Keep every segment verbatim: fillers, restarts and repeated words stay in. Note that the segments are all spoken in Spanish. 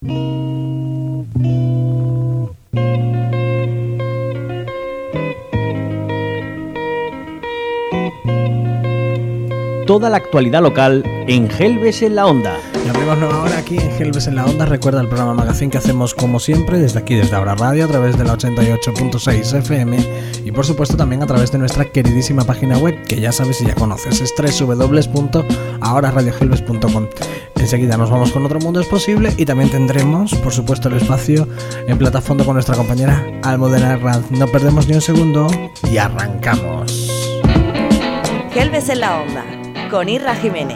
Toda la actualidad local en Gelbes en la Onda. Y abrimos nueva hora aquí en Gelbes en la Onda. Recuerda el programa Magazine que hacemos como siempre desde aquí, desde Ahora Radio, a través de la ochenta y ocho punto seis F M y por supuesto también a través de nuestra queridísima página web, que ya sabes y ya conoces, es doble u doble u doble u punto ahora radio gelbes punto com. Enseguida nos vamos con Otro Mundo es Posible y también tendremos, por supuesto, el espacio en platafondo con nuestra compañera Almudena Herranz. No perdemos ni un segundo y arrancamos. Gelbes en la Onda, con Irra Jiménez.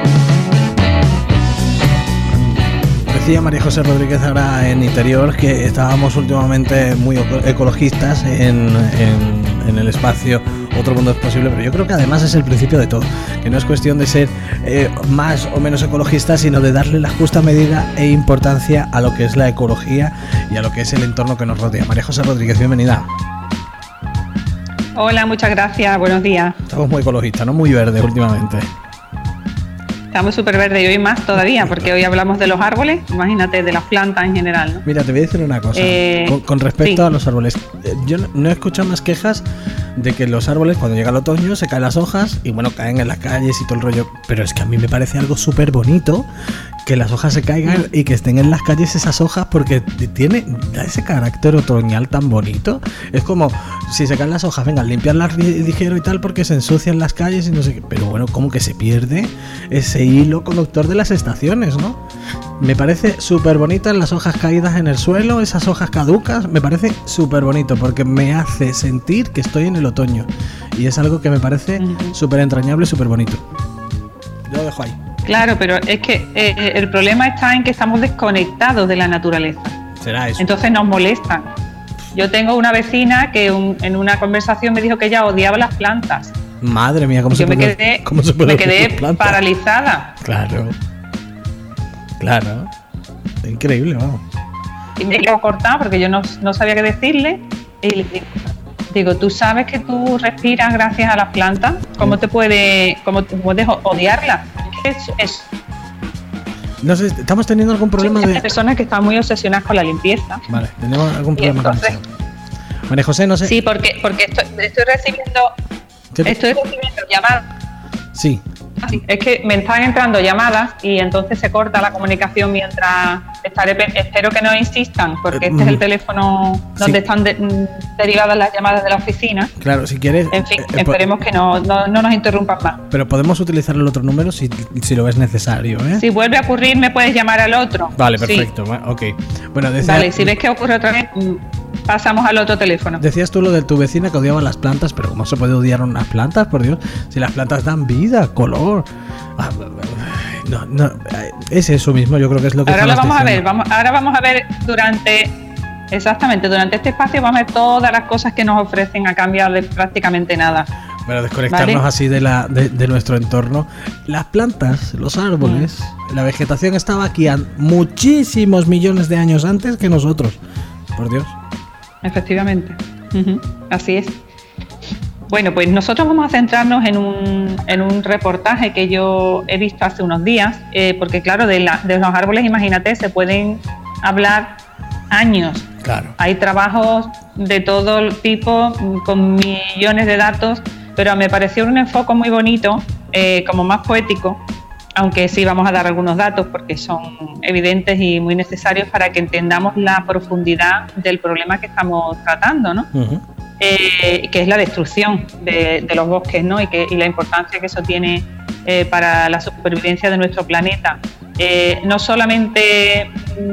Decía María José Rodríguez ahora en Interior que estábamos últimamente muy ecologistas en, en, en el espacio Otro Mundo es Posible, pero yo creo que además es el principio de todo, que no es cuestión de ser eh, más o menos ecologistas, sino de darle la justa medida e importancia a lo que es la ecología y a lo que es el entorno que nos rodea. María José Rodríguez, bienvenida. Hola, muchas gracias, buenos días. Estamos muy ecologistas, no muy verdes últimamente. Estamos súper verdes y hoy más todavía, porque hoy hablamos de los árboles, imagínate, de las plantas en general, ¿no? Mira, te voy a decir una cosa, eh, con, con respecto sí. a los árboles. Yo no, no he escuchado más quejas de que los árboles, cuando llega el otoño, se caen las hojas y bueno, caen en las calles y todo el rollo. Pero es que a mí me parece algo súper bonito que las hojas se caigan y que estén en las calles esas hojas, porque tiene da ese carácter otoñal tan bonito. Es como si se caen las hojas, venga, limpiarlas ligero y tal, porque se ensucian las calles y no sé qué. Pero bueno, como que se pierde ese hilo conductor de las estaciones, ¿no? Me parece súper bonita las hojas caídas en el suelo, esas hojas caducas, me parece súper bonito porque me hace sentir que estoy en el otoño y es algo que me parece súper entrañable, súper bonito. Yo lo dejo ahí. Claro, pero es que eh, el problema está en que estamos desconectados de la naturaleza. Será eso. Entonces nos molestan. Yo tengo una vecina que un, en una conversación me dijo que ella odiaba las plantas. Madre mía, ¿cómo Yo se me puede, quedé, ¿cómo se puede me quedé paralizada. Claro. Claro. Increíble, vamos. Y me lo he cortado porque yo no, no sabía qué decirle. Y le digo, digo, ¿tú sabes que tú respiras gracias a las plantas? ¿Cómo te puede, cómo te puedes odiarlas? Es, es, no sé, estamos teniendo algún problema de... Hay personas que están muy obsesionadas con la limpieza. Vale, tenemos algún problema entonces, con eso. María José, no sé... Sí, porque, porque estoy, estoy recibiendo... ¿Qué? Estoy recibiendo llamadas. Sí. Sí, es que me están entrando llamadas y entonces se corta la comunicación mientras estaré. Espero que no insistan, porque este es el teléfono donde sí. están de, derivadas las llamadas de la oficina. Claro, si quieres. En fin, eh, esperemos que no, no, no nos interrumpan más. Pero podemos utilizar el otro número si, si lo ves necesario, ¿eh? Si vuelve a ocurrir, me puedes llamar al otro. Vale, perfecto. Sí. Ok. Bueno, decía, vale, si ves que ocurre otra vez, pasamos al otro teléfono. Decías tú lo de tu vecina que odiaba las plantas, pero ¿cómo se puede odiar unas plantas, por Dios? Si las plantas dan vida, color. Ah, no, no, es eso mismo, yo creo que es lo que... Ahora lo vamos a ver, vamos, ahora vamos a ver durante... Exactamente, durante este espacio vamos a ver todas las cosas que nos ofrecen a cambio de prácticamente nada. Bueno, desconectarnos ¿vale? así de, la, de, de nuestro entorno. Las plantas, los árboles, mm. la vegetación estaba aquí muchísimos millones de años antes que nosotros, por Dios. Efectivamente, uh-huh. Así es. Bueno, pues nosotros vamos a centrarnos en un, en un reportaje que yo he visto hace unos días, eh, porque claro, de, la, de los árboles, imagínate, se pueden hablar años. Claro. Hay trabajos de todo tipo, con millones de datos, pero me pareció un enfoque muy bonito, eh, como más poético, aunque sí vamos a dar algunos datos porque son evidentes y muy necesarios para que entendamos la profundidad del problema que estamos tratando, ¿no? Uh-huh. Eh, que es la destrucción de, de los bosques, ¿no? Y, que, y la importancia que eso tiene eh, para la supervivencia de nuestro planeta. Eh, no solamente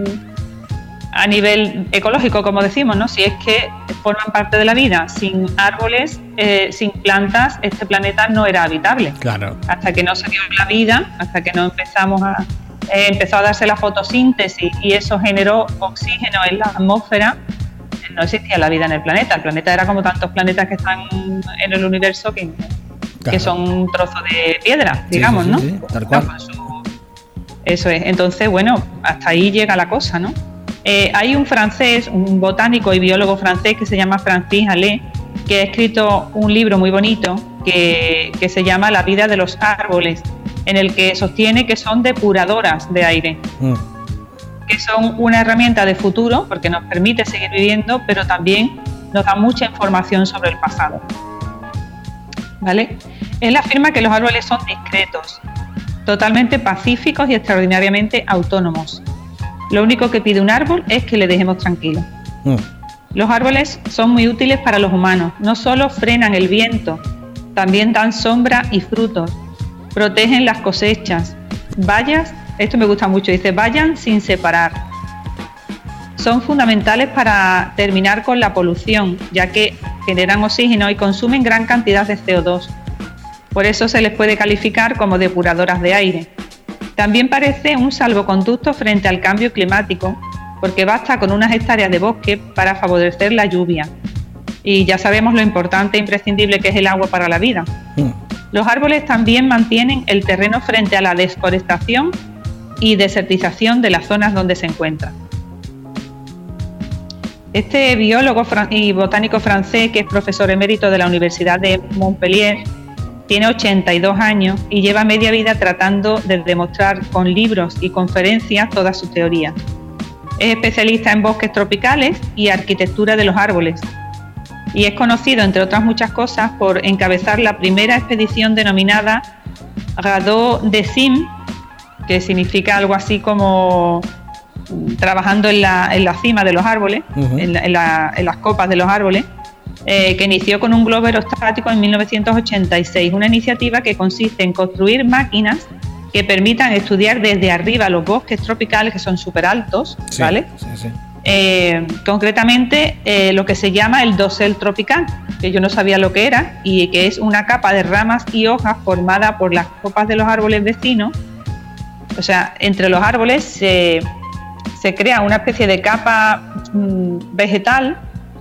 mm, a nivel ecológico, como decimos, ¿no? Si es que forman parte de la vida. Sin árboles, eh, sin plantas, este planeta no era habitable. Claro. Hasta que no se dio la vida, hasta que no empezamos a eh, empezó a darse la fotosíntesis y eso generó oxígeno en la atmósfera. No existía la vida en el planeta. El planeta era como tantos planetas que están en el universo que, claro. que son un trozo de piedra, digamos, sí, sí, sí, ¿no? Sí, tal cual. No, su... Eso es. Entonces, bueno, hasta ahí llega la cosa, ¿no? Eh, hay un francés, un botánico y biólogo francés que se llama Francis Allais, que ha escrito un libro muy bonito que, que se llama La vida de los árboles, en el que sostiene que son depuradoras de aire. Mm. que son una herramienta de futuro porque nos permite seguir viviendo, pero también nos da mucha información sobre el pasado. ¿Vale? Él afirma que los árboles son discretos, totalmente pacíficos y extraordinariamente autónomos. Lo único que pide un árbol es que le dejemos tranquilo. Mm. Los árboles son muy útiles para los humanos. No solo frenan el viento, también dan sombra y frutos, protegen las cosechas, vallas, esto me gusta mucho, dice, vayan sin separar. Son fundamentales para terminar con la polución, ya que generan oxígeno y consumen gran cantidad de C O dos. Por eso se les puede calificar como depuradoras de aire. También parece un salvoconducto frente al cambio climático, porque basta con unas hectáreas de bosque para favorecer la lluvia. Y ya sabemos lo importante e imprescindible que es el agua para la vida. Mm. Los árboles también mantienen el terreno frente a la deforestación y desertización de las zonas donde se encuentran. Este biólogo y botánico francés, que es profesor emérito de la Universidad de Montpellier, tiene ochenta y dos años y lleva media vida tratando de demostrar con libros y conferencias todas sus teorías. Es especialista en bosques tropicales y arquitectura de los árboles. Y es conocido, entre otras muchas cosas, por encabezar la primera expedición denominada Radeau des Cimes, que significa algo así como trabajando en la, en la cima de los árboles, uh-huh. en, la, en, la, en las copas de los árboles, eh, que inició con un globo aerostático en mil novecientos ochenta y seis, una iniciativa que consiste en construir máquinas que permitan estudiar desde arriba los bosques tropicales, que son súper altos, sí, ¿vale? Sí, sí. Eh, concretamente eh, lo que se llama el dosel tropical, que yo no sabía lo que era, y que es una capa de ramas y hojas formada por las copas de los árboles vecinos. O sea, entre los árboles se, se crea una especie de capa mmm, vegetal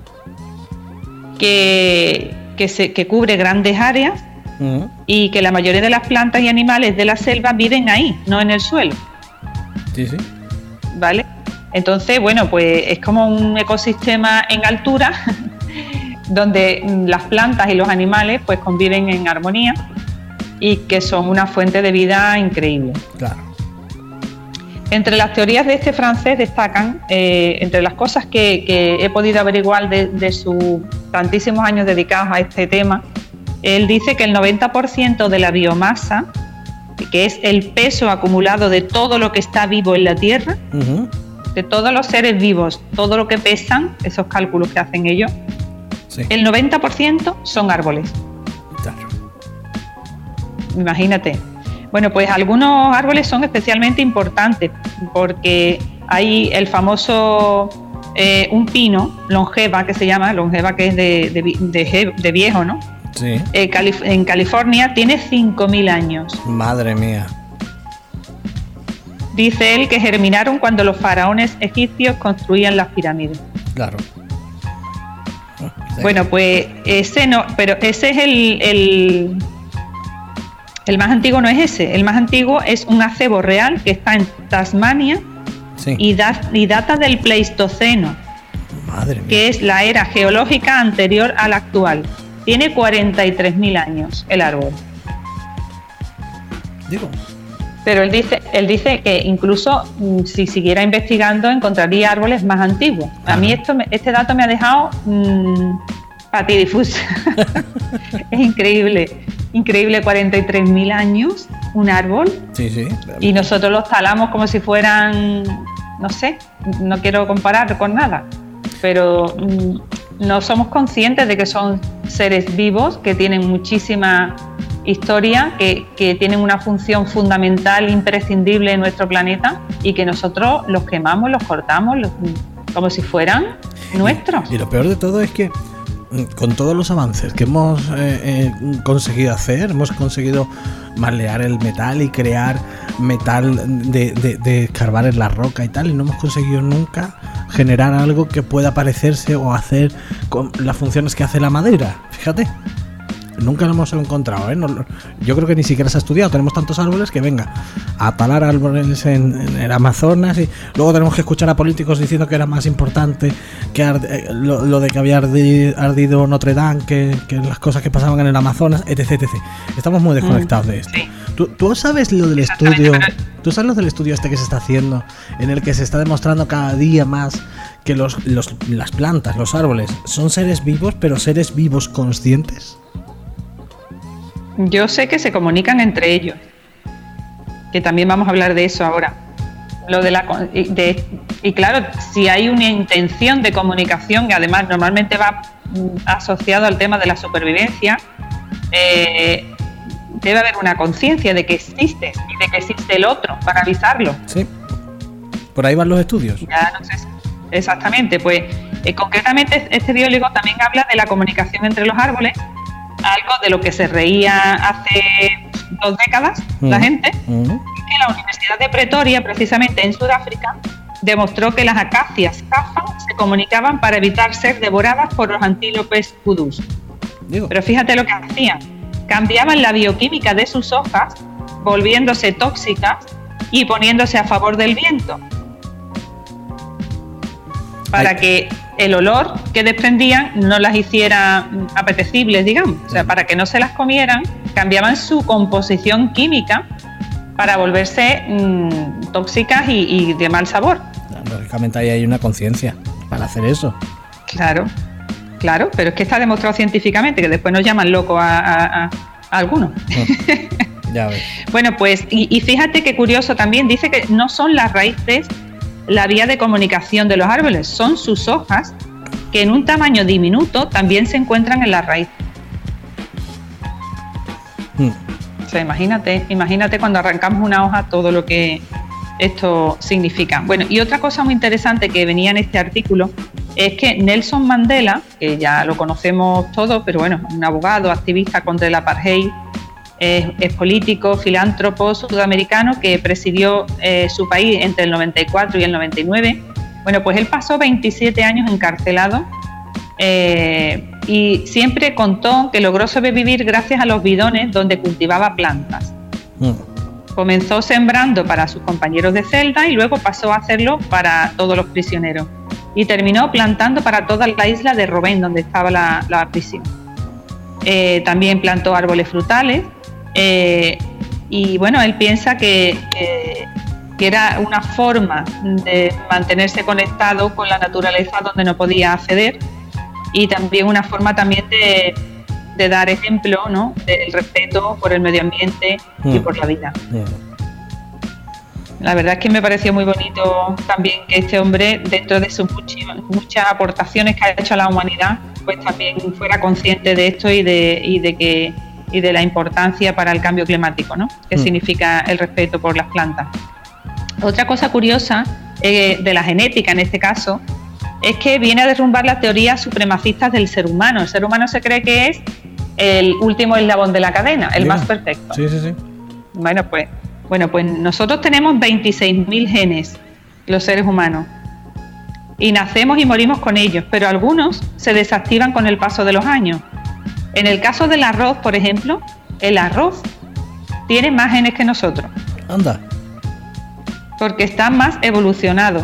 que, que, se, que cubre grandes áreas uh-huh. y que la mayoría de las plantas y animales de la selva viven ahí, no en el suelo. Sí, sí. ¿Vale? Entonces, bueno, pues es como un ecosistema en altura donde las plantas y los animales pues conviven en armonía y que son una fuente de vida increíble. Claro. Entre las teorías de este francés destacan, eh, entre las cosas que, que he podido averiguar de, de sus tantísimos años dedicados a este tema, él dice que el noventa por ciento de la biomasa, que es el peso acumulado de todo lo que está vivo en la Tierra, uh-huh. de todos los seres vivos, todo lo que pesan, esos cálculos que hacen ellos, sí. el noventa por ciento son árboles. Claro. Imagínate. Bueno, pues algunos árboles son especialmente importantes porque hay el famoso, eh, un pino, longeva, que se llama, longeva que es de, de, de, de viejo, ¿no? Sí. Eh, Calif- en California tiene cinco mil años. Madre mía. Dice él que germinaron cuando los faraones egipcios construían las pirámides. Claro. Sí. Bueno, pues ese no, pero ese es el, el, el más antiguo, no es ese. El más antiguo es un acebo real que está en Tasmania sí. y, da, y data del Pleistoceno. Madre mía. Que es la era geológica anterior a la actual. Tiene cuarenta y tres mil años el árbol. Digo. Pero él dice, él dice que incluso si siguiera investigando encontraría árboles más antiguos. Ajá. A mí esto, este dato me ha dejado mmm, patidifusa. Es increíble, increíble, cuarenta y tres mil años, un árbol. Sí, sí. Y nosotros los talamos como si fueran, no sé, no quiero comparar con nada, pero mmm, no somos conscientes de que son seres vivos que tienen muchísima historia, que, que tienen una función fundamental, imprescindible en nuestro planeta y que nosotros los quemamos, los cortamos, los, como si fueran nuestros. Y, y lo peor de todo es que con todos los avances que hemos eh, eh, conseguido hacer, hemos conseguido malear el metal y crear metal de, de, de escarbar en la roca y tal, y no hemos conseguido nunca generar algo que pueda parecerse o hacer con las funciones que hace la madera. Fíjate. Nunca lo hemos encontrado, ¿eh? No, yo creo que ni siquiera se ha estudiado. Tenemos tantos árboles que venga a talar árboles en, en el Amazonas y luego tenemos que escuchar a políticos diciendo que era más importante que arde, lo, lo de que había ardido, ardido Notre Dame que, que las cosas que pasaban en el Amazonas, etc, etcétera. Estamos muy desconectados mm, de esto. Sí. ¿Tú, ¿Tú sabes lo del estudio? ¿Tú sabes lo del estudio este que se está haciendo en el que se está demostrando cada día más que los, los, las plantas, los árboles, son seres vivos, pero seres vivos conscientes? Yo sé que se comunican entre ellos, que también vamos a hablar de eso ahora. Lo de la de, y claro, si hay una intención de comunicación, que además normalmente va asociado al tema de la supervivencia, eh, debe haber una conciencia de que existes y de que existe el otro para avisarlo. Sí, por ahí van los estudios. Ya no sé si, exactamente, pues eh, concretamente este biólogo también habla de la comunicación entre los árboles, algo de lo que se reía hace dos décadas mm. la gente, mm. que la Universidad de Pretoria, precisamente en Sudáfrica, demostró que las acacias cafa se comunicaban para evitar ser devoradas por los antílopes vudús. Digo. Pero fíjate lo que hacían, cambiaban la bioquímica de sus hojas, volviéndose tóxicas y poniéndose a favor del viento, para Ay. que el olor que desprendían no las hiciera apetecibles, digamos. O sea, para que no se las comieran, cambiaban su composición química para volverse mmm, tóxicas y, y de mal sabor. Lógicamente ahí hay una conciencia para hacer eso. Claro, claro, pero es que está demostrado científicamente, que después nos llaman locos a, a, a, a algunos. No, ya ves. Bueno, pues, y, y fíjate qué curioso también, dice que no son las raíces la vía de comunicación de los árboles, son sus hojas, que en un tamaño diminuto también se encuentran en la raíz. Mm. O sea, imagínate, imagínate cuando arrancamos una hoja todo lo que esto significa. Bueno, y otra cosa muy interesante que venía en este artículo es que Nelson Mandela, que ya lo conocemos todos, pero bueno, un abogado, activista contra el apartheid, Es, es político, filántropo sudamericano que presidió eh, su país entre el noventa y cuatro y el noventa y nueve. Bueno, pues él pasó veintisiete años encarcelado eh, y siempre contó que logró sobrevivir gracias a los bidones donde cultivaba plantas. Mm. Comenzó sembrando para sus compañeros de celda y luego pasó a hacerlo para todos los prisioneros. Y terminó plantando para toda la isla de Robben, donde estaba la, la prisión. Eh, también plantó árboles frutales. Eh, y bueno, él piensa que, que, que era una forma de mantenerse conectado con la naturaleza donde no podía acceder, y también una forma también de, de dar ejemplo, ¿no?, del respeto por el medio ambiente mm. y por la vida. Mm. La verdad es que me pareció muy bonito también que este hombre, dentro de sus muchas aportaciones que ha hecho a la humanidad, pues también fuera consciente de esto y de, y de que y de la importancia para el cambio climático, ¿no?, que mm. significa el respeto por las plantas. Otra cosa curiosa eh, de la genética, en este caso, es que viene a derrumbar las teorías supremacistas del ser humano. El ser humano se cree que es el último eslabón de la cadena, el Mira. más perfecto. Sí, sí, sí. Bueno, pues, bueno, pues nosotros tenemos veintiséis mil genes, los seres humanos, y nacemos y morimos con ellos, pero algunos se desactivan con el paso de los años. En el caso del arroz, por ejemplo, el arroz tiene más genes que nosotros. Anda. Porque está más evolucionado.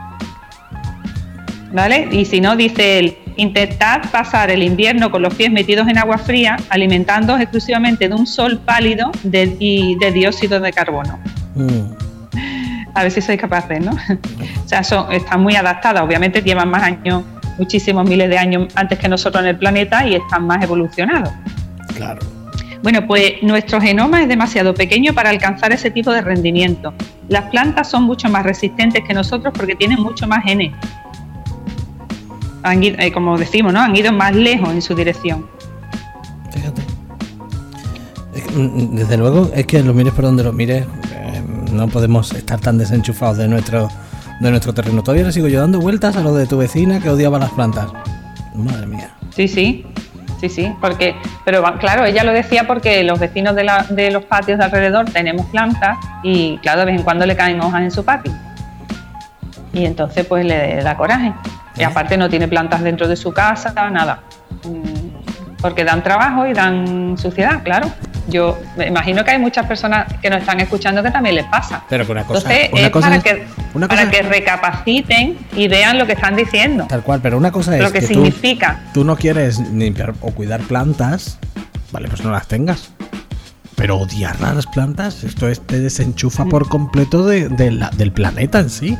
¿Vale? Y si no, dice él, intentad pasar el invierno con los pies metidos en agua fría, alimentándoos exclusivamente de un sol pálido de, y de dióxido de carbono. Mm. A ver si sois capaces, ¿no? O sea, son, están muy adaptadas, obviamente llevan más años, muchísimos miles de años antes que nosotros en el planeta, y están más evolucionados. Claro. Bueno, pues nuestro genoma es demasiado pequeño para alcanzar ese tipo de rendimiento. Las plantas son mucho más resistentes que nosotros porque tienen mucho más genes. Han ido, eh, como decimos, ¿no?, han ido más lejos en su dirección. Fíjate. Es que, desde luego, es que lo mires por donde lo mires, eh, no podemos estar tan desenchufados de nuestro de nuestro terreno. Todavía le sigo yo dando vueltas a lo de tu vecina que odiaba las plantas. Madre mía. Sí, sí, sí, sí, porque, pero claro, ella lo decía porque los vecinos de, la, de los patios de alrededor tenemos plantas y claro, de vez en cuando le caen hojas en su patio. Y entonces pues le da coraje. ¿Eh? Y aparte no tiene plantas dentro de su casa, nada. porque dan trabajo y dan suciedad, claro. Yo me imagino que hay muchas personas que nos están escuchando que también les pasa. Pero que una cosa, Entonces, una es cosa para, es, que, una para cosa que recapaciten y vean lo que están diciendo. Tal cual, pero una cosa es lo que, que significa. Tú, tú no quieres limpiar o cuidar plantas, vale, pues no las tengas. Pero odiar las plantas, esto es, te desenchufa por completo de, de la, del planeta en sí.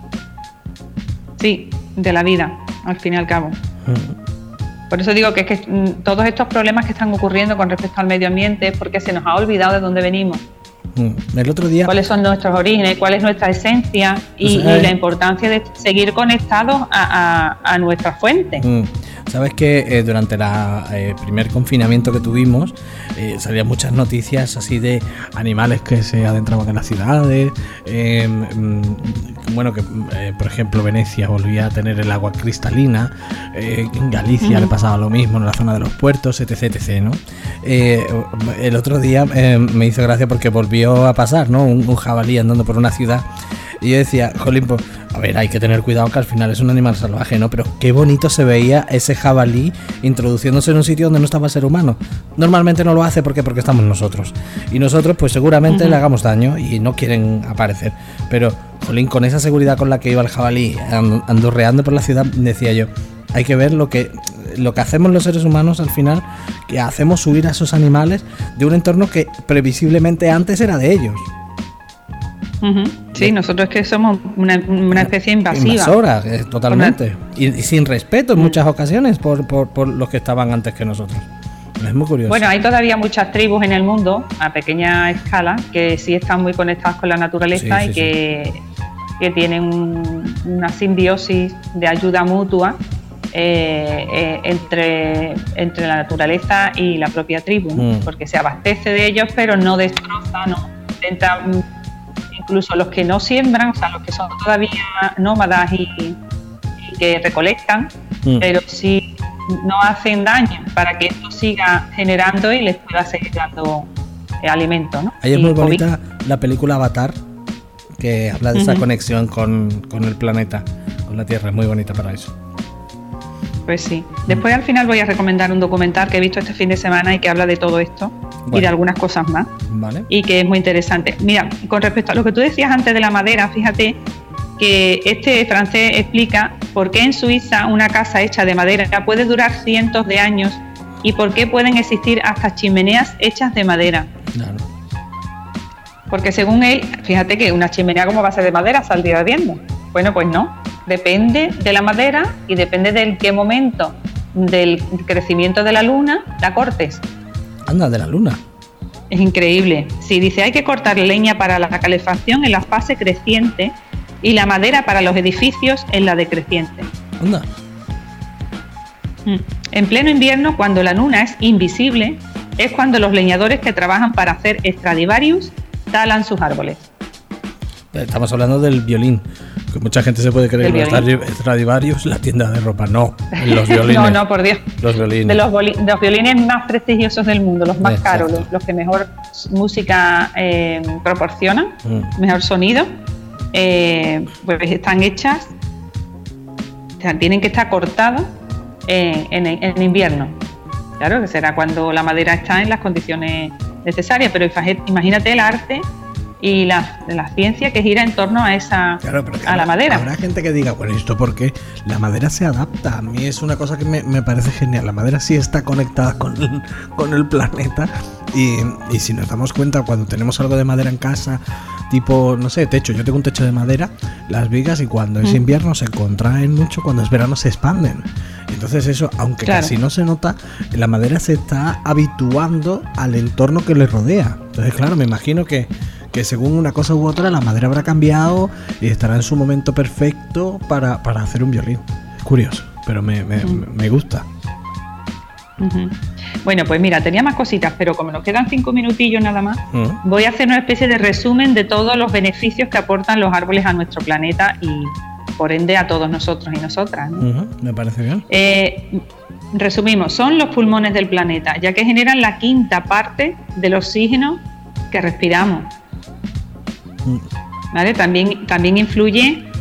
Sí, de la vida, al fin y al cabo. Mm. Por eso digo que, es que mm, todos estos problemas que están ocurriendo con respecto al medio ambiente es porque se nos ha olvidado de dónde venimos. Mm. El otro día... ¿Cuáles son nuestros orígenes? ¿Cuál es nuestra esencia? Y, pues, eh, y la importancia de seguir conectados a, a, a nuestra fuente. Mm. Sabes que eh, durante el eh, primer confinamiento que tuvimos eh, salían muchas noticias así de animales que se adentraban en las ciudades, eh, mm, bueno, que eh, por ejemplo Venecia volvía a tener el agua cristalina, eh, en Galicia uh-huh. le pasaba lo mismo en la zona de los puertos, etc, etc, ¿no? Eh, el otro día eh, me hizo gracia porque volvió a pasar, ¿no? Un, un jabalí andando por una ciudad. Y yo decía, jolín, pues, a ver, hay que tener cuidado que al final es un animal salvaje, ¿no? Pero qué bonito se veía ese jabalí introduciéndose en un sitio donde no estaba el ser humano. Normalmente no lo hace, ¿por qué? Porque estamos nosotros. Y nosotros, pues seguramente uh-huh. le hagamos daño y no quieren aparecer. Pero, jolín, con esa seguridad con la que iba el jabalí andorreando por la ciudad, decía yo, hay que ver lo que, lo que hacemos los seres humanos al final, que hacemos huir a esos animales de un entorno que previsiblemente antes era de ellos. Uh-huh. Sí, nosotros es que somos una, una especie invasiva. Invasora, eh, totalmente. Y, y sin respeto en muchas ocasiones por, por, por los que estaban antes que nosotros. Es muy curioso. Bueno, hay todavía muchas tribus en el mundo, a pequeña escala, que sí están muy conectadas con la naturaleza sí, sí, y que, sí. que tienen un, una simbiosis de ayuda mutua eh, eh, entre, entre la naturaleza y la propia tribu, ¿no? mm. porque se abastece de ellos, pero no destroza, no intenta... Incluso los que no siembran, o sea, los que son todavía nómadas y, y que recolectan, mm. pero sí no hacen daño para que esto siga generando y les pueda seguir dando eh, alimento, ¿no? Ahí es y muy bonita COVID. La película Avatar, que habla de esa uh-huh. conexión con, con el planeta, con la Tierra, es muy bonita para eso. Pues sí. Después al final voy a recomendar un documental que he visto este fin de semana y que habla de todo esto bueno. y de algunas cosas más. Vale. Y que es muy interesante. Mira, con respecto a lo que tú decías antes de la madera, fíjate que este francés explica por qué en Suiza una casa hecha de madera puede durar cientos de años y por qué pueden existir hasta chimeneas hechas de madera. Claro. Porque según él, fíjate que una chimenea como va a ser de madera saldría ardiendo. Bueno, pues no. Depende de la madera y depende del qué momento del crecimiento de la luna la cortes. Anda, de la luna. Es increíble. Sí, dice, hay que cortar leña para la calefacción en la fase creciente y la madera para los edificios en la decreciente. Anda. En pleno invierno, cuando la luna es invisible, es cuando los leñadores que trabajan para hacer Stradivarius talan sus árboles. Estamos hablando del violín, que mucha gente se puede creer que Stradivarius la tienda de ropa. No, los violines. No, no, por Dios. Los violines. De los, boli- de los violines más prestigiosos del mundo, los más Exacto. caros, los, los que mejor música eh, proporcionan, mm. mejor sonido, eh, pues están hechas, o sea, tienen que estar cortados eh, en, en invierno. Claro, que será cuando la madera está en las condiciones necesarias, pero imagínate el arte y la, la ciencia que gira en torno a esa claro, pero a la madera. Habrá gente que diga, bueno, ¿esto por qué? La madera se adapta. A mí es una cosa que me, me parece genial. La madera sí está conectada con el, con el planeta y, y si nos damos cuenta, cuando tenemos algo de madera en casa, tipo, no sé, techo, yo tengo un techo de madera, las vigas y cuando mm. es invierno se contraen mucho, cuando es verano se expanden. Entonces eso, aunque claro. casi no se nota, la madera se está habituando al entorno que le rodea. Entonces claro, me imagino que que según una cosa u otra la madera habrá cambiado y estará en su momento perfecto para, para hacer un violín. Es curioso, pero me, me, uh-huh. me gusta. Uh-huh. Bueno, pues mira, tenía más cositas, pero como nos quedan cinco minutillos nada más, uh-huh. voy a hacer una especie de resumen de todos los beneficios que aportan los árboles a nuestro planeta y por ende a todos nosotros y nosotras, ¿no? Uh-huh. Me parece bien. Eh, resumimos, son los pulmones del planeta, ya que generan la quinta parte del oxígeno que respiramos. ¿Vale? También, también influye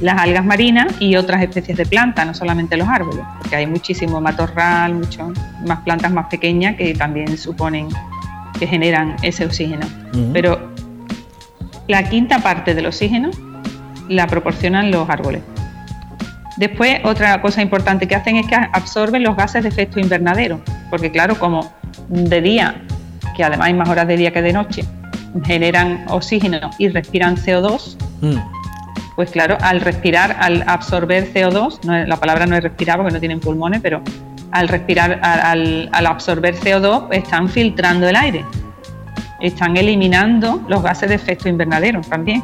las algas marinas y otras especies de plantas, no solamente los árboles, porque hay muchísimo matorral, mucho más plantas más pequeñas que también suponen que generan ese oxígeno. Uh-huh. Pero la quinta parte del oxígeno la proporcionan los árboles. Después, otra cosa importante que hacen es que absorben los gases de efecto invernadero, porque claro, como de día, que además hay más horas de día que de noche, generan oxígeno y respiran C O dos, mm. pues claro, al respirar, al absorber C O dos, no es, la palabra no es respirar porque no tienen pulmones, pero al respirar, al, al absorber C O dos, están filtrando el aire, están eliminando los gases de efecto invernadero también.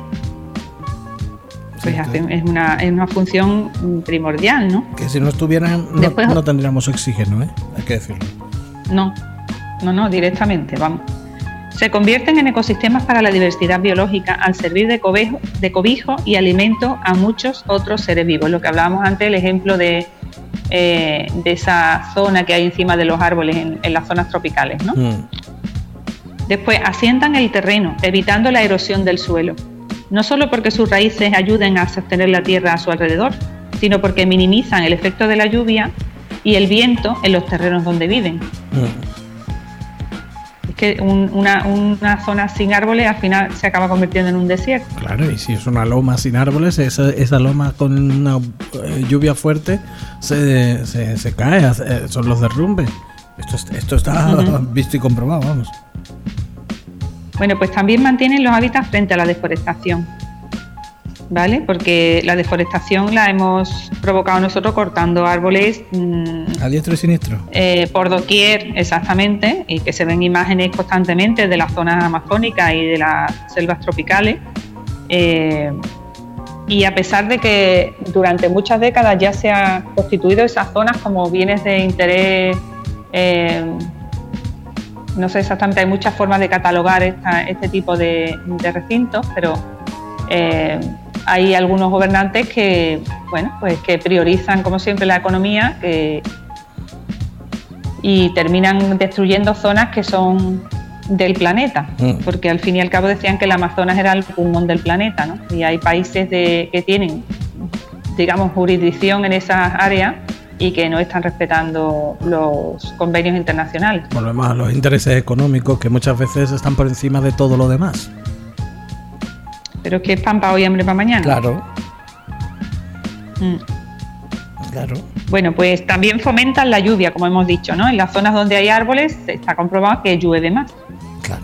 Pues sí, hacen, es, una, es una función primordial, ¿no? Que si no estuvieran, no, Después, no tendríamos oxígeno, ¿eh? Hay que decirlo. No, no, no, directamente, vamos. Se convierten en ecosistemas para la diversidad biológica al servir de cobijo, de cobijo y alimento a muchos otros seres vivos. Lo que hablábamos antes, el ejemplo de, eh, de esa zona que hay encima de los árboles en, en las zonas tropicales, ¿no? Mm. Después, asientan el terreno, evitando la erosión del suelo. No solo porque sus raíces ayuden a sostener la tierra a su alrededor, sino porque minimizan el efecto de la lluvia y el viento en los terrenos donde viven. Mm. Es que un, una, una zona sin árboles al final se acaba convirtiendo en un desierto. Claro, y si es una loma sin árboles, esa, esa loma con una eh, lluvia fuerte se, se, se cae, eh, son los derrumbes. Esto, esto está uh-huh. visto y comprobado, vamos. Bueno, pues también mantienen los hábitats frente a la deforestación, ¿vale? Porque la deforestación la hemos provocado nosotros cortando árboles mmm, a diestro y siniestro. Eh, por doquier, exactamente, y que se ven imágenes constantemente de las zonas amazónicas y de las selvas tropicales. Eh, y a pesar de que durante muchas décadas ya se han constituido esas zonas como bienes de interés, eh, no sé exactamente, hay muchas formas de catalogar esta, este tipo de, de recintos, pero eh, hay algunos gobernantes que, bueno, pues que priorizan, como siempre, la economía que, y terminan destruyendo zonas que son del planeta, mm. porque al fin y al cabo decían que el Amazonas era el pulmón del planeta, ¿no? Y hay países de, que tienen, digamos, jurisdicción en esas áreas y que no están respetando los convenios internacionales. Volvemos a los intereses económicos que muchas veces están por encima de todo lo demás. Pero es que es pan para hoy, hambre para mañana. Claro. Mm. Claro. Bueno, pues también fomentan la lluvia, como hemos dicho, ¿no? En las zonas donde hay árboles está comprobado que llueve más. Claro.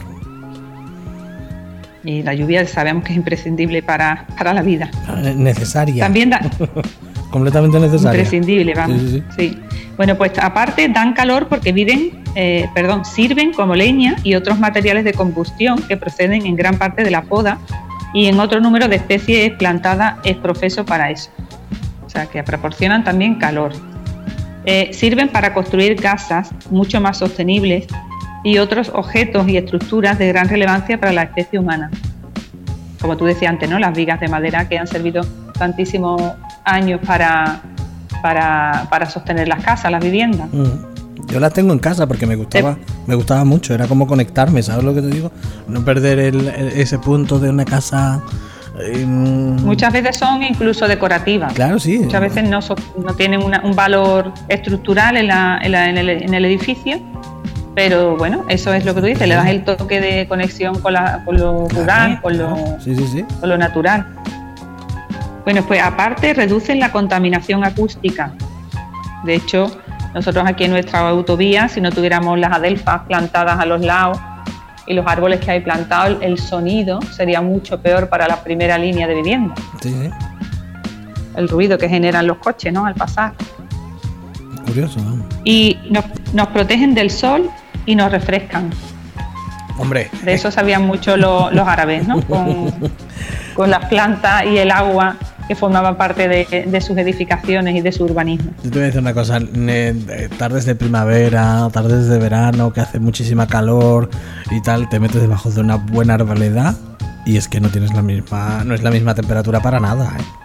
Y la lluvia sabemos que es imprescindible para, para la vida. Necesaria. También da... completamente necesaria. Imprescindible, vamos. Sí, sí, sí. Sí. Bueno, pues aparte dan calor porque viven, eh, perdón, sirven como leña y otros materiales de combustión que proceden en gran parte de la poda y en otro número de especies plantadas es profeso para eso. O sea, que proporcionan también calor. Eh, sirven para construir casas mucho más sostenibles y otros objetos y estructuras de gran relevancia para la especie humana. Como tú decías antes, ¿no? Las vigas de madera que han servido tantísimos años para, para, para sostener las casas, las viviendas. Mm. Yo las tengo en casa porque me gustaba, me gustaba mucho, era como conectarme, ¿sabes lo que te digo? No perder el, el, ese punto de una casa. Eh, Muchas veces son incluso decorativas. Claro, sí. Muchas veces no, so, no tienen una, un valor estructural en, la, en, la, en, el, en el edificio, pero bueno, eso es lo que tú dices, le das el toque de conexión con, la, con lo claro, rural, con, claro. lo, sí, sí, sí. con lo natural. Bueno, pues aparte reducen la contaminación acústica. De hecho, nosotros aquí en nuestra autovía, si no tuviéramos las adelfas plantadas a los lados y los árboles que hay plantados, el sonido sería mucho peor para la primera línea de vivienda. Sí, sí. El ruido que generan los coches, ¿no?, al pasar. Curioso, ¿no? Y nos, nos protegen del sol y nos refrescan. Hombre. De eso sabían mucho lo, los árabes, ¿no? Con, con las plantas y el agua que formaban parte de, de sus edificaciones y de su urbanismo. Yo te voy a decir una cosa, tardes de primavera, tardes de verano, que hace muchísima calor y tal, te metes debajo de una buena arboleda y es que no tienes la misma, no es la misma temperatura para nada, ¿eh?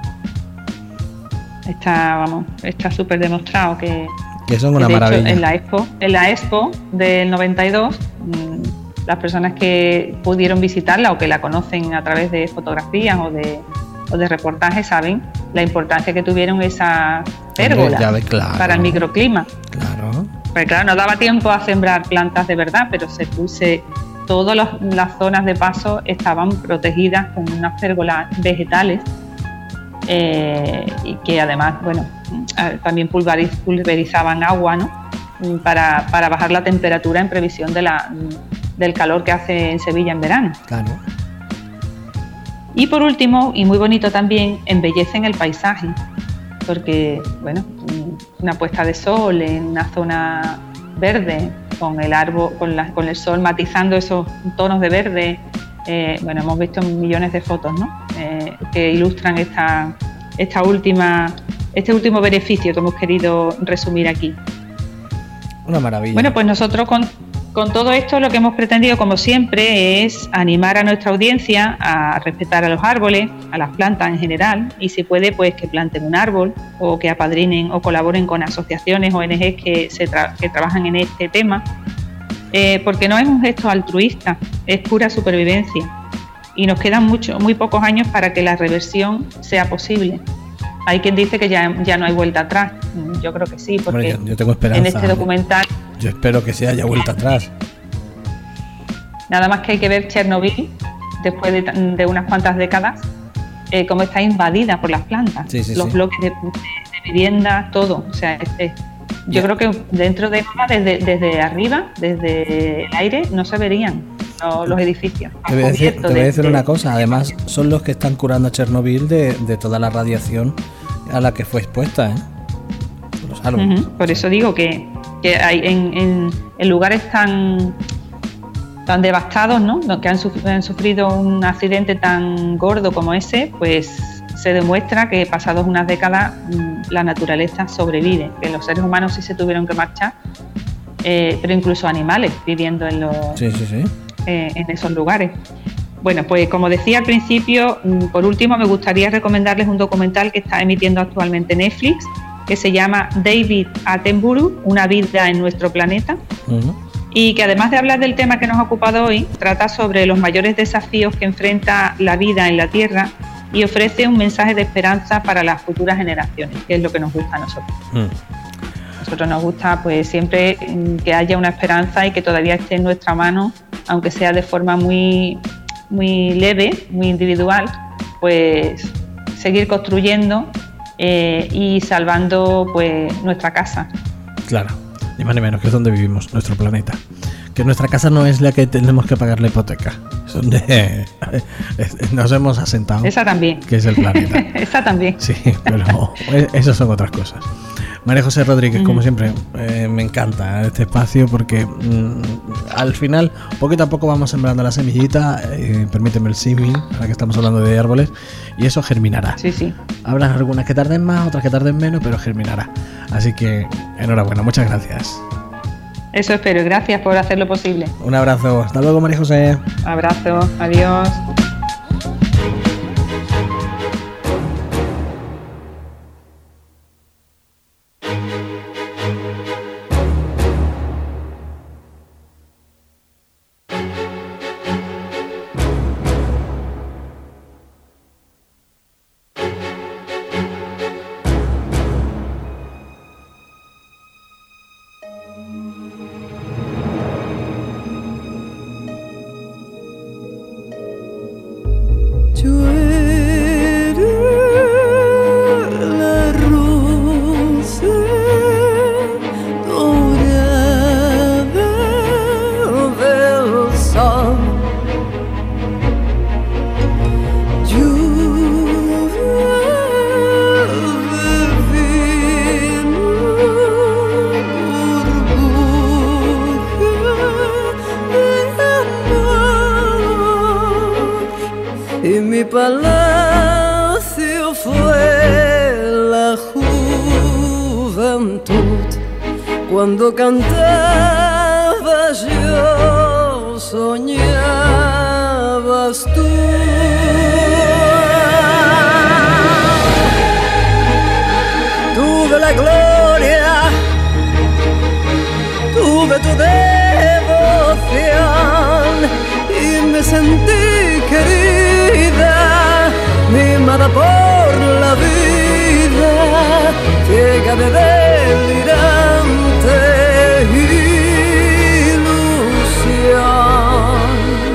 Está, vamos, está súper demostrado que, que son una que de maravilla. Hecho, en la Expo, en la Expo del noventa y dos, las personas que pudieron visitarla o que la conocen a través de fotografías o de o de reportajes saben la importancia que tuvieron esas pérgolas ya ves, claro. para el microclima. Claro. Pues claro, no daba tiempo a sembrar plantas de verdad, pero se puse todas los, las zonas de paso estaban protegidas con unas pérgolas vegetales eh, y que además, bueno, también pulveriz, pulverizaban agua, ¿no? Para, para bajar la temperatura en previsión de la, del calor que hace en Sevilla en verano. Claro. Y por último, y muy bonito también, embellecen el paisaje, porque, bueno, una puesta de sol en una zona verde, con el árbol, con, la, con el sol matizando esos tonos de verde, eh, bueno, hemos visto millones de fotos, ¿no? Eh, que ilustran esta, esta última, este último beneficio que hemos querido resumir aquí. Una maravilla. Bueno, pues nosotros con, con todo esto lo que hemos pretendido, como siempre, es animar a nuestra audiencia a respetar a los árboles, a las plantas en general, y si puede, pues que planten un árbol o que apadrinen o colaboren con asociaciones, O N Ges que, se tra- que trabajan en este tema, eh, porque no es un gesto altruista, es pura supervivencia y nos quedan mucho, muy pocos años para que la reversión sea posible. Hay quien dice que ya, ya no hay vuelta atrás. Yo creo que sí, porque Hombre, yo, yo tengo esperanza, en este documental... Yo espero que se haya vuelta atrás. Nada más que hay que ver Chernobyl, después de, de unas cuantas décadas, eh, cómo está invadida por las plantas. Sí, sí, los sí. bloques de, de, de vivienda, todo. O sea, es, es, yo Ya. creo que dentro de nada, desde, desde arriba, desde el aire, no se verían no, los edificios. Te voy a decir, te voy a de- decir de- una cosa, además son los que están curando a Chernobyl de, de toda la radiación a la que fue expuesta, ¿eh? Los árboles. Ujú, por eso digo que, que hay en, en, en lugares tan tan devastados, ¿no? Que han, suf- han sufrido un accidente tan gordo como ese, pues se demuestra que pasados unas décadas mm, la naturaleza sobrevive, que los seres humanos sí se tuvieron que marchar, eh, pero incluso animales viviendo en los Sí, sí, sí. eh, en esos lugares. Bueno, pues como decía al principio, mm, por último me gustaría recomendarles un documental que está emitiendo actualmente Netflix, que se llama David Attenborough, Una vida en nuestro planeta, Ujú. y que además de hablar del tema que nos ha ocupado hoy, trata sobre los mayores desafíos que enfrenta la vida en la Tierra y ofrece un mensaje de esperanza para las futuras generaciones, que es lo que nos gusta a nosotros. Mm. A nosotros nos gusta pues siempre mm, que haya una esperanza y que todavía esté en nuestra mano, aunque sea de forma muy, muy leve, muy individual, pues seguir construyendo eh, y salvando pues nuestra casa. Claro, ni más ni menos, que es donde vivimos, nuestro planeta. Que nuestra casa no es la que tenemos que pagar la hipoteca, es donde nos hemos asentado, Esa también. que es el planeta. Esa también. Sí, pero esas son otras cosas. María José Rodríguez, como Mm. siempre, eh, me encanta este espacio porque mm, al final, poquito a poco vamos sembrando la semillita, eh, permíteme el símil, ahora que estamos hablando de árboles, y eso germinará. Sí, sí. Habrá algunas que tarden más, otras que tarden menos, pero germinará. Así que, enhorabuena, muchas gracias. Eso espero. Gracias por hacerlo posible. Un abrazo, hasta luego, María José. Abrazo. Adiós. Tú eres la rosa dorada del sol, lluvia de vino, burbuja de amor. Y mi palacio fue la juventud. Cuando cantabas yo soñabas tú. Tuve la gloria, tuve tu devoción y me sentí querida. Mi tomada por la vida, ciega de delirante ilusión.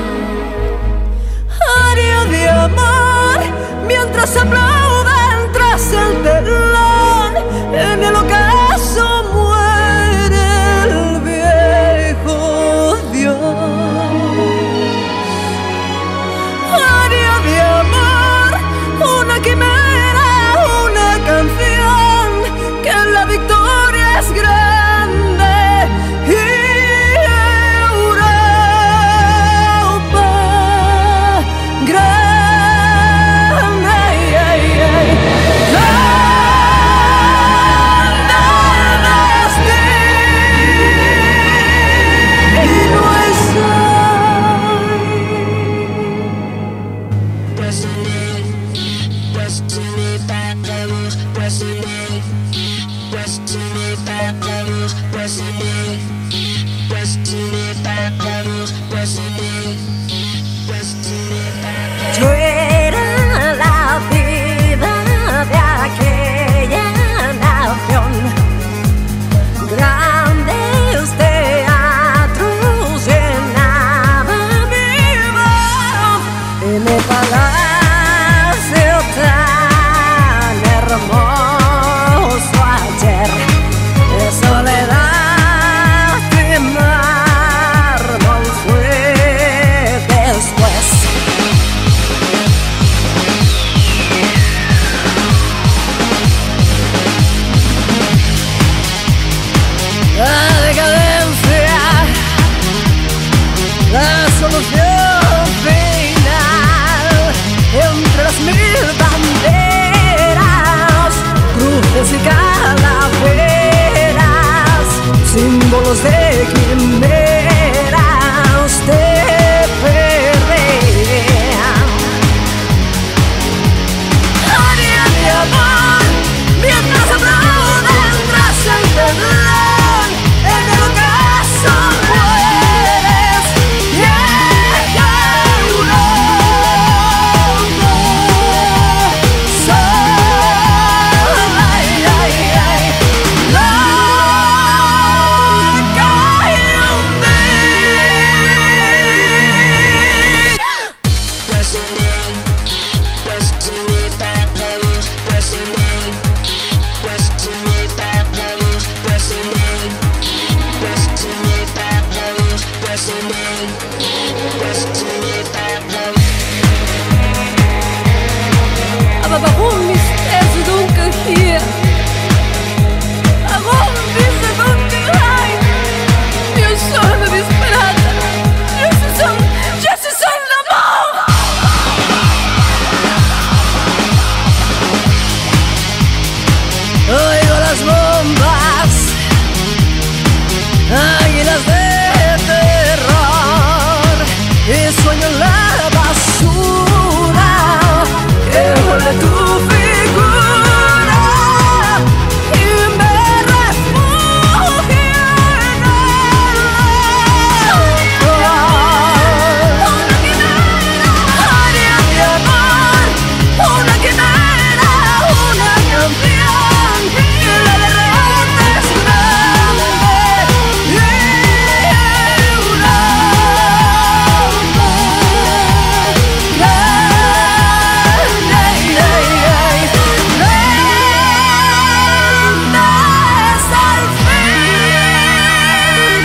Aria de amor, mientras aplauden tras el telón, en el ocaso muere el viejo Dios. Aria de amor, una quimera, una canción, que la victoria es grande y Europa grande. Ay, ay, ay. Grande destino es yo era la vida de aquella nación, grandes teatros llenaba mi voz, en el palacio tan hermoso ayer, de soledad y mármol fue después. La decadencia, la solución final, entre las mil banderas, cruces y calaveras, símbolos de quimeras te perrean. Aria de amor, mientras aplauden tras el telón, en el ocaso mueres, vieja Europa. Sol, ay, ay, ay, blanca y aber warum ist er so dunkel hier? Warum diese Dunkelheit? Io sono disperata. Je suis son, je suis son amor. Oigo las bombas, águilas de terror, y sueño en la basura que huele tu figura, y me refugio en el alcohol. Una quimera, aria de amor, una quimera, una canción, que la derrota es grande y Europa grande. Ay, ay, ay. Grande hasta el fin.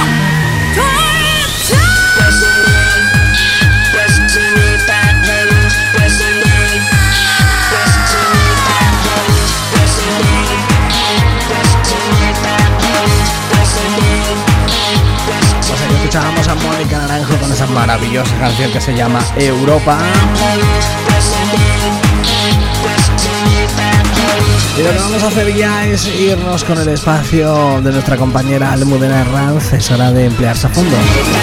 Pues ahí escuchábamos a Mónica Naranjo con esa maravillosa canción que se llama Europa. Y lo que vamos a hacer ya es irnos con el espacio de nuestra compañera Almudena Herranz. Es hora de emplearse a fondo.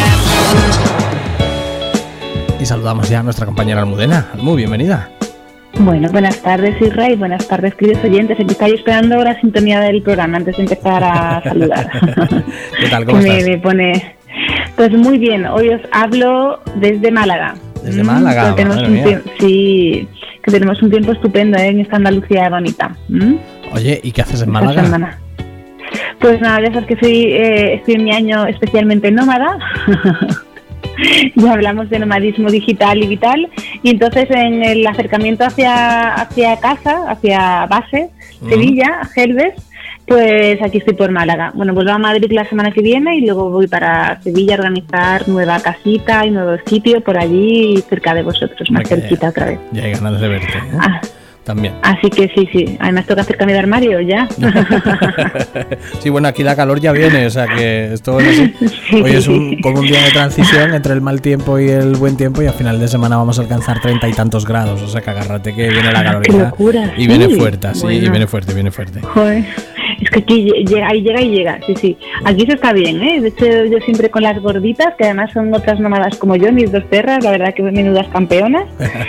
Y saludamos ya a nuestra compañera Almudena. Almu, bienvenida. Bueno, buenas tardes, Isra, y buenas tardes, queridos oyentes. Aquí estáis esperando la sintonía del programa antes de empezar a saludar. ¿Qué tal? ¿Cómo me, estás? me pone... Pues muy bien, hoy os hablo desde Málaga. Desde Málaga, mm, tenemos madre un mía. tiemp- Sí, que tenemos un tiempo estupendo, ¿eh? En esta Andalucía bonita. ¿Mm? Oye, ¿y qué haces en Esta Málaga? semana. Pues nada, ya sabes que soy, eh, estoy en mi año especialmente nómada. Ya hablamos de nomadismo digital y vital, y entonces en el acercamiento hacia, hacia casa, hacia base, Mm. Sevilla, Gelbes, pues aquí estoy por Málaga. Bueno, vuelvo a Madrid la semana que viene y luego voy para Sevilla a organizar nueva casita y nuevo sitio por allí cerca de vosotros, más Hombre, que cerquita ya- otra vez. Ya hay ganas de verte, ¿eh? Ah, También. así que sí, sí, además toca hacer cambio de armario ya. Sí, bueno, aquí la calor ya viene, o sea que esto es así. Sí. Hoy es un, como un día de transición entre el mal tiempo y el buen tiempo, y a final de semana vamos a alcanzar treinta y tantos grados, o sea que agárrate que viene la calor ¡Qué ya. locura! Y viene Sí, fuerte, sí, bueno. y viene fuerte, viene fuerte. Joder, es que aquí llega, ahí llega y llega, sí, sí. Aquí se está bien, ¿eh? De hecho, yo siempre con las gorditas, que además son otras nómadas como yo, mis dos perras, la verdad que menudas campeonas.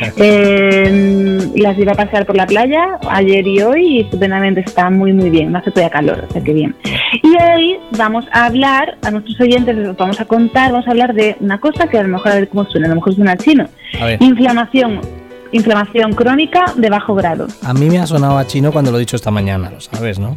eh, las iba a pasear por la playa ayer y hoy y estupendamente, está muy, muy bien, no hace todavía calor, o sea que bien. Y hoy vamos a hablar, a nuestros oyentes les vamos a contar, vamos a hablar de una cosa que a lo mejor, a ver cómo suena, a lo mejor suena chino. A ver, Inflamación, inflamación crónica de bajo grado. a mí me ha sonado a chino cuando lo he dicho esta mañana, lo sabes, ¿no?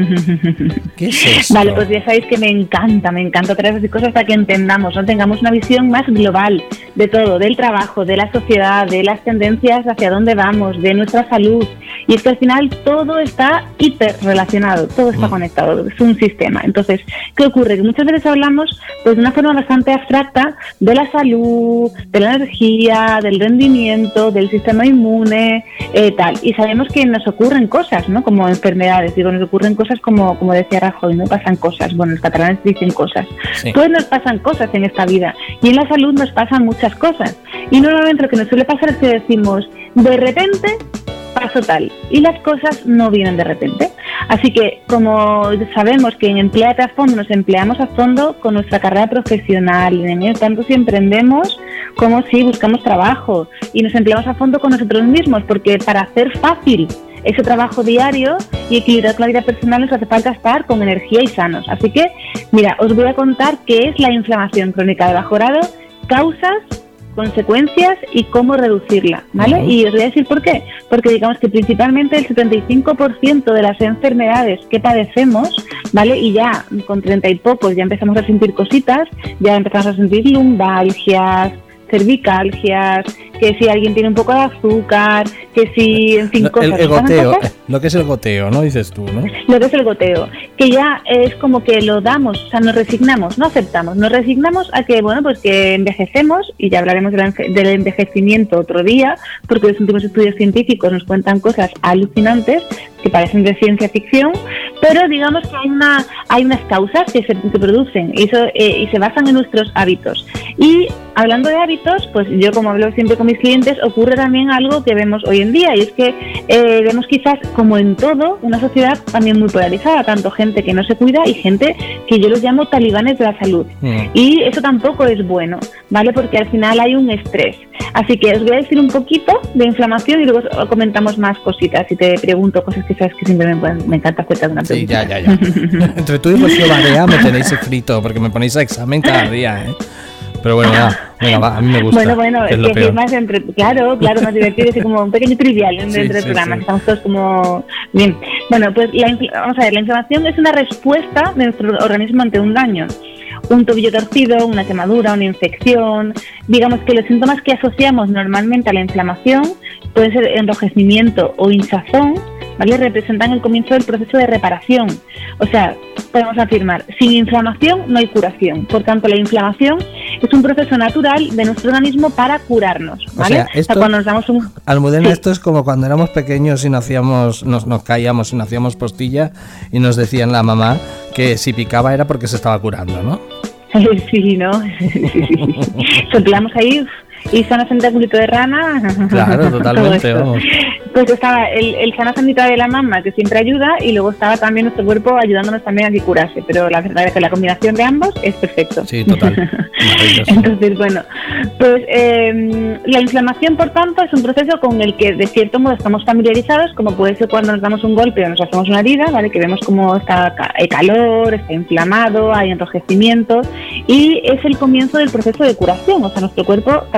¿Qué es eso? Vale, pues ya sabéis que me encanta, me encanta traer esas cosas para que entendamos, ¿no? Tengamos una visión más global de todo, del trabajo, de la sociedad, de las tendencias hacia dónde vamos, de nuestra salud. Y es que al final todo está hiperrelacionado, todo está Mm. conectado, es un sistema. Entonces, ¿qué ocurre? Que muchas veces hablamos pues de una forma bastante abstracta de la salud, de la energía, del rendimiento, del sistema inmune, eh, tal. Y sabemos que nos ocurren cosas, ¿no? Como enfermedades, digo, nos ocurren cosas como, como decía Rajoy, no pasan cosas. Bueno, los catalanes dicen cosas. Sí. Pues nos pasan cosas en esta vida. Y en la salud nos pasan muchas cosas. Y normalmente lo que nos suele pasar es que decimos, de repente pasó tal. Y las cosas no vienen de repente. Así que, como sabemos que en Empléate a Fondo nos empleamos a fondo con nuestra carrera profesional, en tanto si emprendemos como si buscamos trabajo, y nos empleamos a fondo con nosotros mismos, porque para hacer fácil ese trabajo diario y equilibrar con la vida personal nos hace falta estar con energía y sanos. Así que, mira, os voy a contar qué es la inflamación crónica de bajo grado, causas, consecuencias y cómo reducirla, ¿vale? Uh-huh. Y os voy a decir por qué. Porque digamos que principalmente el setenta y cinco por ciento de las enfermedades que padecemos, ¿vale? Y ya con treinta y pocos ya empezamos a sentir cositas, ya empezamos a sentir lumbalgias, cervicalgias, que si alguien tiene un poco de azúcar, que si, en fin, Lo- cosas. el, el ¿Pasan goteo, cosas? lo que es el goteo, ¿no? Dices tú, ¿no? Lo que es el goteo, que ya es como que lo damos, o sea, nos resignamos, no aceptamos, nos resignamos a que, bueno, pues que envejecemos, y ya hablaremos del, enve- del envejecimiento otro día, porque los últimos estudios científicos nos cuentan cosas alucinantes que parecen de ciencia ficción, pero digamos que hay una hay unas causas que se que producen y, eso, eh, y se basan en nuestros hábitos. Y hablando de hábitos, pues yo, como hablo siempre con mis clientes, ocurre también algo que vemos hoy en día, y es que eh, vemos quizás, como en todo, una sociedad también muy polarizada, tanto gente que no se cuida y gente que yo los llamo talibanes de la salud. Mm. Y eso tampoco es bueno, ¿vale? Porque al final hay un estrés. Así que os voy a decir un poquito de inflamación y luego os comentamos más cositas y te pregunto cosas que sabes que siempre me, pueden- me encanta hacerte una Sí, pregunta. ya, ya, ya. Entre tú y Rocío Barea me tenéis frito, porque me ponéis a examen cada día, ¿eh? Pero bueno, ya, venga, va, a mí me gusta. Bueno, bueno, que es es lo que sí, peor. es más entre, claro, claro, más divertido, así como un pequeño trivial entre Sí, el sí, programa, sí. estamos todos como bien. Bueno, pues la, infl- vamos a ver, la inflamación es una respuesta de nuestro organismo ante un daño. Un tobillo torcido, una quemadura, una infección. Digamos que los síntomas que asociamos normalmente a la inflamación pueden ser enrojecimiento o hinchazón, ¿vale? Representan el comienzo del proceso de reparación. O sea, podemos afirmar, sin inflamación no hay curación. Por tanto, la inflamación es un proceso natural de nuestro organismo para curarnos, ¿vale? O sea, esto- cuando nos damos un... Almudena, Sí. esto es como cuando éramos pequeños y nos hacíamos, nos, nos caíamos y nos hacíamos postilla y nos decían la mamá que si picaba era porque se estaba curando, ¿no? Sí, ¿no? Sí, sí, sí. Soplamos ahí y sana santa culito de rana. Claro, Todo totalmente, esto. vamos. Pues estaba el, el sana santita de la mamá, que siempre ayuda, y luego estaba también nuestro cuerpo ayudándonos también a que curase. Pero la verdad es que la combinación de ambos es perfecto. Sí, total. Maravilloso. Entonces, bueno, pues eh, la inflamación, por tanto, es un proceso con el que de cierto modo estamos familiarizados, como puede ser cuando nos damos un golpe o nos hacemos una herida, ¿vale? Que vemos como está, hay calor, está inflamado, hay enrojecimiento, y es el comienzo del proceso de curación. O sea, nuestro cuerpo trabaja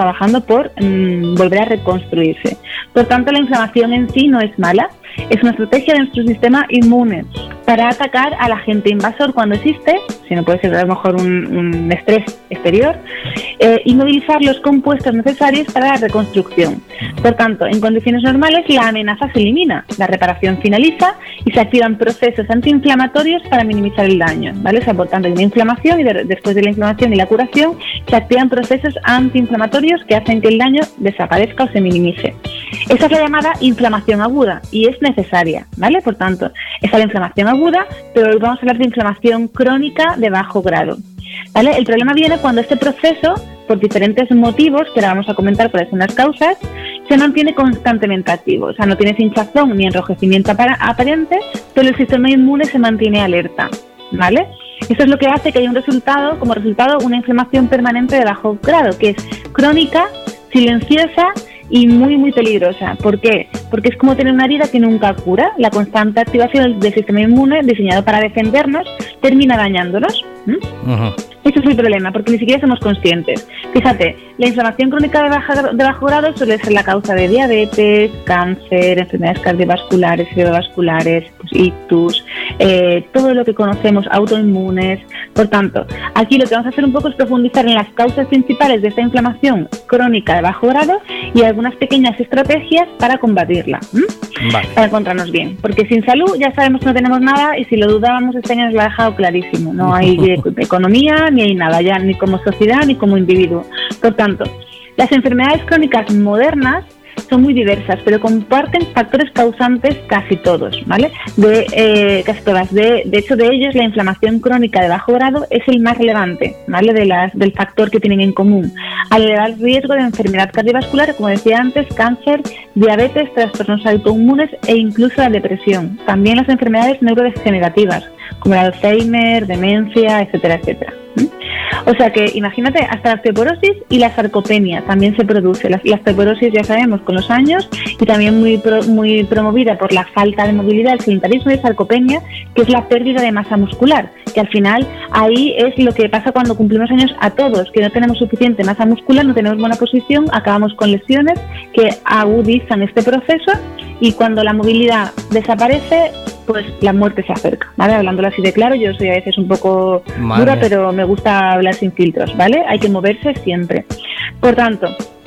trabajando por mmm, volver a reconstruirse. Por tanto, la inflamación en sí no es mala, es una estrategia de nuestro sistema inmune para atacar al agente invasor cuando existe, si no puede ser a lo mejor un, un estrés exterior, eh, y movilizar los compuestos necesarios para la reconstrucción. Por tanto, en condiciones normales la amenaza se elimina, la reparación finaliza y se activan procesos antiinflamatorios para minimizar el daño, ¿vale? O sea, por tanto, hay una inflamación y de, después de la inflamación y la curación se activan procesos antiinflamatorios que hacen que el daño desaparezca o se minimice. Esa es la llamada inflamación aguda y es necesaria, ¿vale? Por tanto, esa es la inflamación aguda, pero hoy vamos a hablar de inflamación crónica de bajo grado, ¿vale? El problema viene cuando este proceso, por diferentes motivos, que ahora vamos a comentar cuáles son las causas, se mantiene constantemente activo. O sea, no tienes hinchazón ni enrojecimiento aparente, pero el sistema inmune se mantiene alerta, ¿vale? Esto es lo que hace que haya un resultado, como resultado, una inflamación permanente de bajo grado, que es crónica, silenciosa y muy, muy peligrosa. ¿Por qué? Porque es como tener una herida que nunca cura. La constante activación del sistema inmune, diseñado para defendernos, termina dañándonos. ¿Mm? Uh-huh. Ese es el problema, porque ni siquiera somos conscientes. Fíjate, la inflamación crónica de, baja, de bajo grado suele ser la causa de diabetes, cáncer, enfermedades cardiovasculares, cerebrovasculares, pues, ictus, eh, todo lo que conocemos, autoinmunes. Por tanto, aquí lo que vamos a hacer un poco es profundizar en las causas principales de esta inflamación crónica de bajo grado y algunas pequeñas estrategias para combatirla, ¿Mm? Vale. Para encontrarnos bien. Porque sin salud ya sabemos que no tenemos nada y si lo dudábamos este año nos lo ha dejado clarísimo. No hay economía, ni hay nada ya, ni como sociedad ni como individuo. Por tanto, las enfermedades crónicas modernas son muy diversas, pero comparten factores causantes casi todos, ¿vale? De eh, casi todas. De, de hecho, de ellos, la inflamación crónica de bajo grado es el más relevante, ¿vale? De las, del factor que tienen en común. Al elevar el riesgo de enfermedad cardiovascular, como decía antes, cáncer, diabetes, trastornos autoinmunes e incluso la depresión. También las enfermedades neurodegenerativas, como el Alzheimer, demencia, etcétera, etcétera. ¿Mm? O sea que imagínate, hasta la osteoporosis y la sarcopenia también se produce. La, la osteoporosis ya sabemos con los años y también muy pro, muy promovida por la falta de movilidad, el sedentarismo y la sarcopenia, que es la pérdida de masa muscular, que al final ahí es lo que pasa cuando cumplimos años a todos, que no tenemos suficiente masa muscular, no tenemos buena posición, acabamos con lesiones que agudizan este proceso y cuando la movilidad desaparece, pues la muerte se acerca, ¿vale? Hablándolo así de claro, yo soy a veces un poco Madre. dura, pero me gusta hablar sin filtros, ¿vale? Hay que moverse siempre. Por tanto,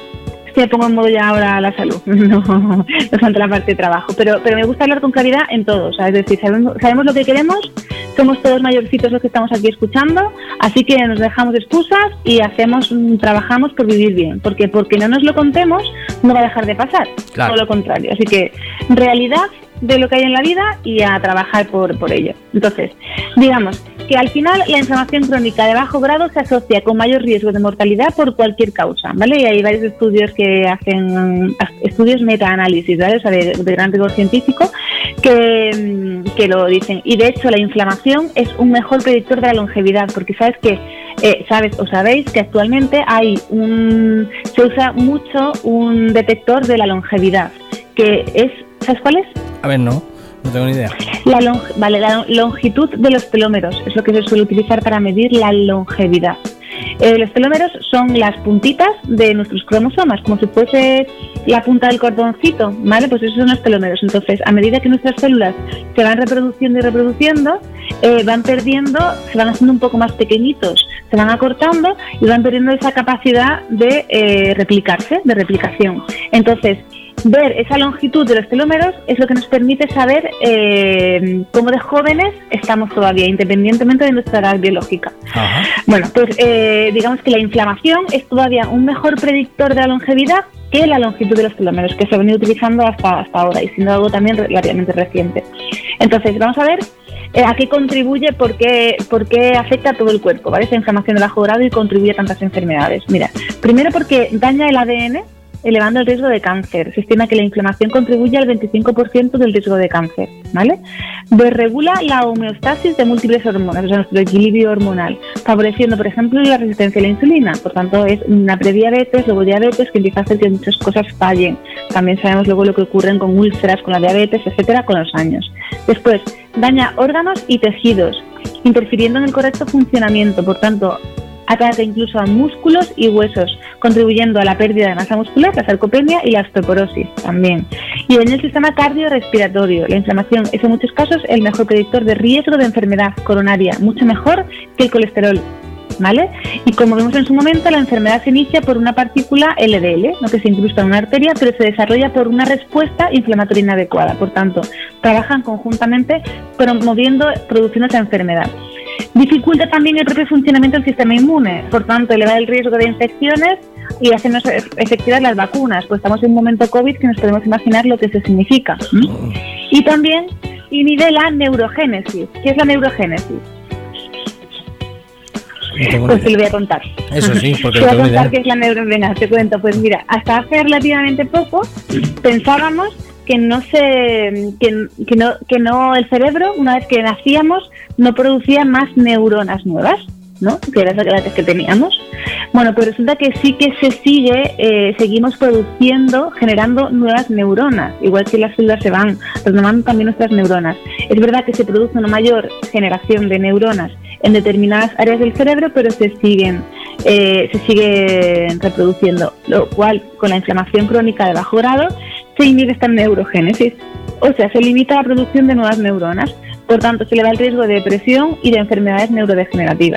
si me pongo en modo ya ahora la salud, no, no tanto la parte de trabajo, pero, pero me gusta hablar con claridad en todo, o sea, es decir, sabemos, sabemos lo que queremos, somos todos mayorcitos los que estamos aquí escuchando, así que nos dejamos excusas y hacemos, trabajamos por vivir bien, porque porque no nos lo contemos, no va a dejar de pasar, claro. Todo lo contrario, así que realidad de lo que hay en la vida y a trabajar por, por ello. Entonces, digamos que al final la inflamación crónica de bajo grado se asocia con mayor riesgo de mortalidad por cualquier causa, ¿vale? Y hay varios estudios que hacen, estudios metaanálisis, ¿vale? O sea, de, de gran rigor científico, que, que lo dicen. Y de hecho la inflamación es un mejor predictor de la longevidad, porque sabes que, eh, sabes o sabéis que actualmente hay un, se usa mucho un detector de la longevidad, que es, ¿sabes cuál es? A ver, no, no tengo ni idea. La long, vale, la longitud de los telómeros es lo que se suele utilizar para medir la longevidad. Eh, los telómeros son las puntitas de nuestros cromosomas, como si fuese la punta del cordoncito, ¿vale? Pues esos son los telómeros. Entonces, a medida que nuestras células se van reproduciendo y reproduciendo, eh, van perdiendo, se van haciendo un poco más pequeñitos, se van acortando y van perdiendo esa capacidad de eh, replicarse, de replicación. Entonces, ver esa longitud de los telómeros es lo que nos permite saber eh, cómo de jóvenes estamos todavía, independientemente de nuestra edad biológica. Ajá. Bueno, pues eh, digamos que la inflamación es todavía un mejor predictor de la longevidad que la longitud de los telómeros, que se ha venido utilizando hasta, hasta ahora y siendo algo también relativamente reciente. Entonces, vamos a ver eh, a qué contribuye, por qué, por qué afecta a todo el cuerpo, ¿vale? Esa inflamación de bajo grado y contribuye a tantas enfermedades. Mira, primero porque daña el A D N, elevando el riesgo de cáncer. Se estima que la inflamación contribuye al veinticinco por ciento del riesgo de cáncer, ¿vale? Desregula la homeostasis de múltiples hormonas, o sea, nuestro equilibrio hormonal, favoreciendo, por ejemplo, la resistencia a la insulina. Por tanto, es una prediabetes, luego diabetes, que empieza a hacer que muchas cosas fallen. También sabemos luego lo que ocurre con úlceras, con la diabetes, etcétera, con los años. Después, daña órganos y tejidos, interfiriendo en el correcto funcionamiento. Por tanto, ataca incluso a músculos y huesos, contribuyendo a la pérdida de masa muscular, la sarcopenia y la osteoporosis también. Y en el sistema cardiorrespiratorio, la inflamación es en muchos casos el mejor predictor de riesgo de enfermedad coronaria, mucho mejor que el colesterol, ¿vale? Y como vimos en su momento, la enfermedad se inicia por una partícula L D L, ¿no?, que se incrusta en una arteria, pero se desarrolla por una respuesta inflamatoria inadecuada. Por tanto, trabajan conjuntamente promoviendo, produciendo esa enfermedad. Dificulta también el propio funcionamiento del sistema inmune, por tanto, eleva el riesgo de infecciones y hace menos efectivas las vacunas. Pues estamos en un momento COVID que nos podemos imaginar lo que eso significa. ¿Mm? Y también inhibe la neurogénesis. ¿Qué es la neurogénesis? No pues te lo voy a contar. Eso sí, porque te voy a no contar qué es la neurogénesis. Te cuento, pues mira, hasta hace relativamente poco pensábamos que no se, que, que no, que no el cerebro, una vez que nacíamos, no producía más neuronas nuevas, ¿no? Que eran las que teníamos. Bueno, pues resulta que sí que se sigue, eh, seguimos produciendo, generando nuevas neuronas, igual que las células se van renovando también nuestras neuronas. Es verdad que se produce una mayor generación de neuronas en determinadas áreas del cerebro, pero se siguen, eh, se siguen reproduciendo, lo cual con la inflamación crónica de bajo grado se inhibe esta neurogénesis, o sea, se limita la producción de nuevas neuronas, por tanto se eleva el riesgo de depresión y de enfermedades neurodegenerativas.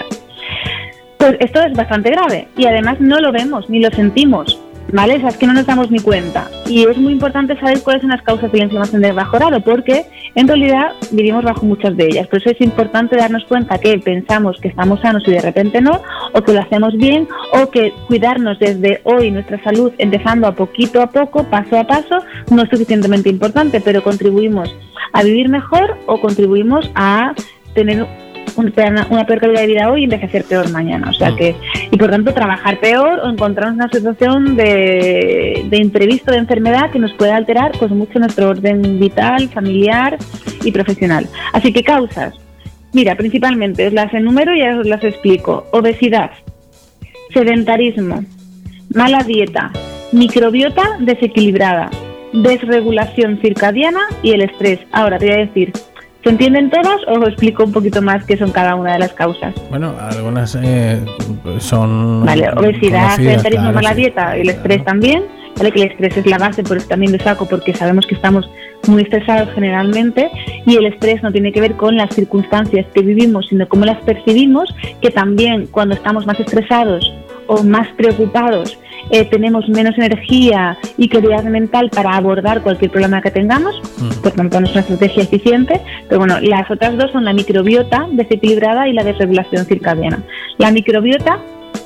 Pues esto es bastante grave y además no lo vemos ni lo sentimos, ¿vale? O sea, es que no nos damos ni cuenta. Y es muy importante saber cuáles son las causas de la inflamación de bajo grado, porque en realidad vivimos bajo muchas de ellas. Por eso es importante darnos cuenta que pensamos que estamos sanos y de repente no, o que lo hacemos bien, o que cuidarnos desde hoy nuestra salud, empezando a poquito a poco, paso a paso, no es suficientemente importante, pero contribuimos a vivir mejor o contribuimos a tener una, una peor calidad de vida hoy y envejecer peor mañana. O sea que, y por tanto trabajar peor o encontrarnos una situación de, de imprevisto, de enfermedad que nos puede alterar pues mucho nuestro orden vital, familiar y profesional. Así que causas, mira, principalmente os las enumero y ya os las explico. Obesidad, sedentarismo, mala dieta, microbiota desequilibrada, desregulación circadiana y el estrés. Ahora te voy a decir, ¿se entienden todas o os explico un poquito más qué son cada una de las causas? Bueno, algunas eh, son... Vale, obesidad, sedentarismo, claro, mala sí, dieta y el claro. estrés también. Vale, que el estrés es la base, por eso también lo saco, porque sabemos que estamos muy estresados generalmente, y el estrés no tiene que ver con las circunstancias que vivimos, sino cómo las percibimos, que también cuando estamos más estresados o más preocupados, eh, tenemos menos energía y claridad mental para abordar cualquier problema que tengamos, mm. por tanto no es una estrategia eficiente. Pero bueno, las otras dos son la microbiota desequilibrada y la desregulación circadiana. La microbiota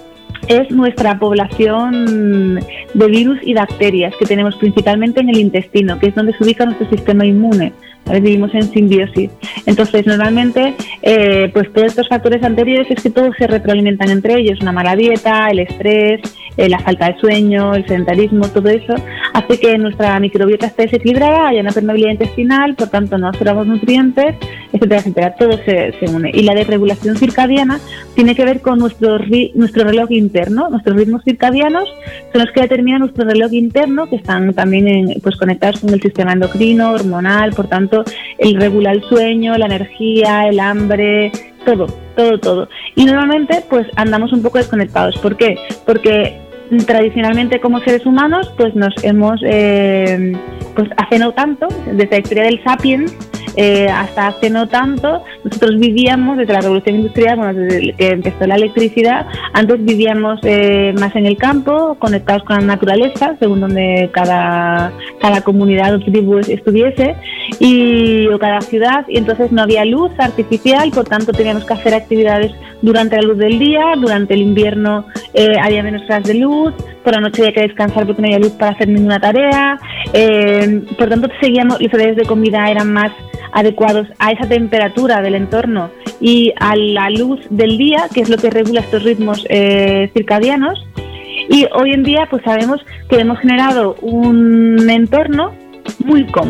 es nuestra población de virus y bacterias que tenemos principalmente en el intestino, que es donde se ubica nuestro sistema inmune. ¿Vale? Vivimos en simbiosis. Entonces, normalmente, eh, pues todos estos factores anteriores es que todos se retroalimentan entre ellos. Una mala dieta, el estrés, eh, la falta de sueño, el sedentarismo, todo eso hace que nuestra microbiota esté desequilibrada, haya una permeabilidad intestinal, por tanto no absorbamos nutrientes, etcétera, etcétera. Todo se, se une. Y la desregulación circadiana tiene que ver con nuestro, ri- nuestro reloj interno. Nuestros ritmos circadianos son los que determinan nuestro reloj interno, que están también en, pues conectados con el sistema endocrino, hormonal, por tanto, el regula el sueño, la energía, el hambre, todo, todo, todo. Y normalmente pues andamos un poco desconectados. ¿Por qué? Porque tradicionalmente como seres humanos pues nos hemos, eh, pues hace no tanto, desde la historia del Sapiens, Eh, hasta hace no tanto, nosotros vivíamos desde la revolución industrial, bueno, desde que empezó la electricidad, antes vivíamos eh, más en el campo, conectados con la naturaleza, según donde cada, cada comunidad o tribu estuviese, y, o cada ciudad, y entonces no había luz artificial, por tanto teníamos que hacer actividades durante la luz del día, durante el invierno eh, había menos horas de luz, por la noche había que descansar porque no había luz para hacer ninguna tarea, eh, por tanto seguíamos, los horarios de comida eran más adecuados a esa temperatura del entorno y a la luz del día, que es lo que regula estos ritmos eh, circadianos. Y hoy en día pues sabemos que hemos generado un entorno muy cómodo,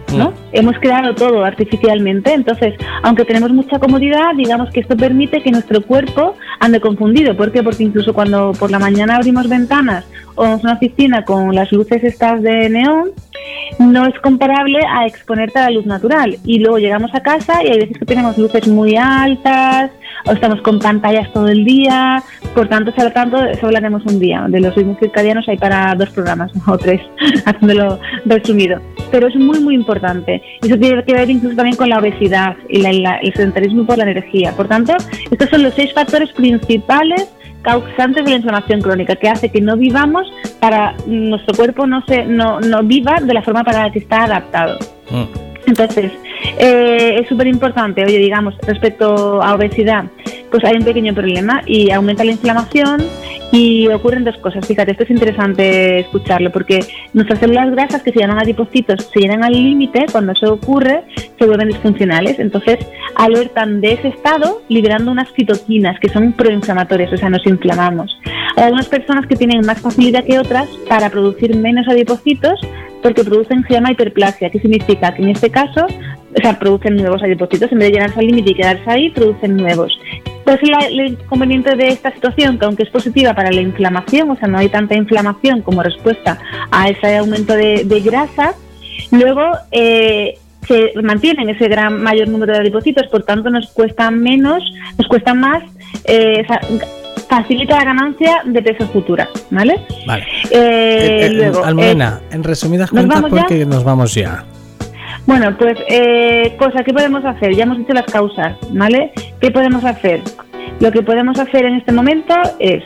¿no? Mm. Hemos creado todo artificialmente, entonces, aunque tenemos mucha comodidad, digamos que esto permite que nuestro cuerpo ande confundido. ¿Por qué? Porque incluso cuando por la mañana abrimos ventanas o vamos a una oficina con las luces estas de neón, no es comparable a exponerte a la luz natural. Y luego llegamos a casa y hay veces que tenemos luces muy altas o estamos con pantallas todo el día. Por tanto, se habla tanto, eso hablaremos un día. De los ritmos circadianos hay para dos programas, ¿no? O tres, haciéndolo resumido. Pero es muy, muy importante. Eso tiene que ver incluso también con la obesidad y la, la, el sedentarismo por la energía. Por tanto, estos son los seis factores principales causantes de la inflamación crónica, que hace que no vivamos para nuestro cuerpo no se no, no viva de la forma para la que está adaptado. Mm. Entonces, eh, es súper importante, oye, digamos, respecto a obesidad, pues hay un pequeño problema y aumenta la inflamación y ocurren dos cosas. Fíjate, esto es interesante escucharlo porque nuestras células grasas, que se llaman adipocitos, se llenan al límite. Cuando eso ocurre, se vuelven disfuncionales. Entonces, alertan de ese estado liberando unas citoquinas que son proinflamatorias, o sea, nos inflamamos. Hay algunas personas que tienen más facilidad que otras para producir menos adipocitos porque producen, se llama hiperplasia, que significa que en este caso, o sea, producen nuevos adipocitos, en vez de llenarse al límite y quedarse ahí, producen nuevos. Pues el inconveniente de esta situación, que aunque es positiva para la inflamación, o sea, no hay tanta inflamación como respuesta a ese aumento de, de grasa, luego eh, se mantienen ese gran mayor número de adipocitos, por tanto nos cuesta menos, nos cuesta más, eh, o sea, facilita la ganancia de peso futura, ¿vale? Vale. Eh, eh, eh, luego, Almudena, eh, en resumidas cuentas, porque ya? nos vamos ya. Bueno, pues, eh, cosa, ¿qué podemos hacer? Ya hemos dicho las causas, ¿vale? ¿Qué podemos hacer? Lo que podemos hacer en este momento es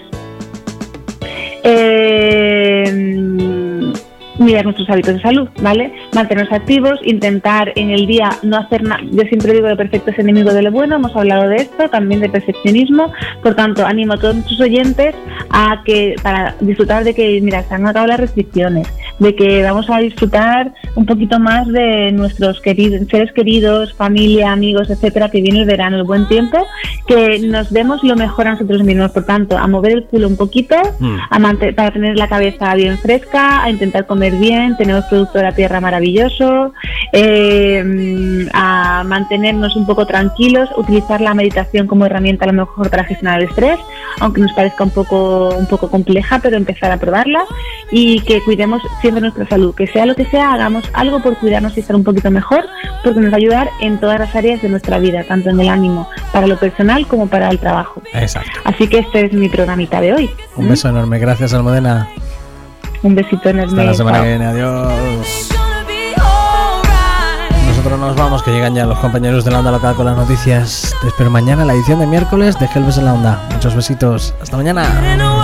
eh, mirar nuestros hábitos de salud, ¿vale? Mantenernos activos, intentar en el día no hacer nada. Yo siempre digo que lo perfecto es enemigo de lo bueno, hemos hablado de esto, también de perfeccionismo. Por tanto, animo a todos nuestros oyentes a que, para disfrutar de que, mira, se han acabado las restricciones, de que vamos a disfrutar un poquito más de nuestros queridos, seres queridos, familia, amigos, etcétera, que viene el verano, el buen tiempo, que nos demos lo mejor a nosotros mismos. Por tanto, a mover el culo un poquito, mm. a mantener, para tener la cabeza bien fresca, a intentar comer bien, tenemos producto de la tierra maravilloso, eh, a mantenernos un poco tranquilos, utilizar la meditación como herramienta a lo mejor para gestionar el estrés, aunque nos parezca un poco, un poco compleja, pero empezar a probarla, y que cuidemos siempre nuestra salud, que sea lo que sea, hagamos algo por cuidarnos y estar un poquito mejor, porque nos va a ayudar en todas las áreas de nuestra vida, tanto en el ánimo, para lo personal como para el trabajo. Exacto. Así que este es mi programita de hoy. Un beso ¿Mm? enorme, gracias Almudena. Un besito enorme. Hasta la semana que viene, adiós. Nosotros nos vamos, que llegan ya los compañeros de la onda local con las noticias. Te espero mañana en la edición de miércoles de Gelbes en la Onda. Muchos besitos, hasta mañana.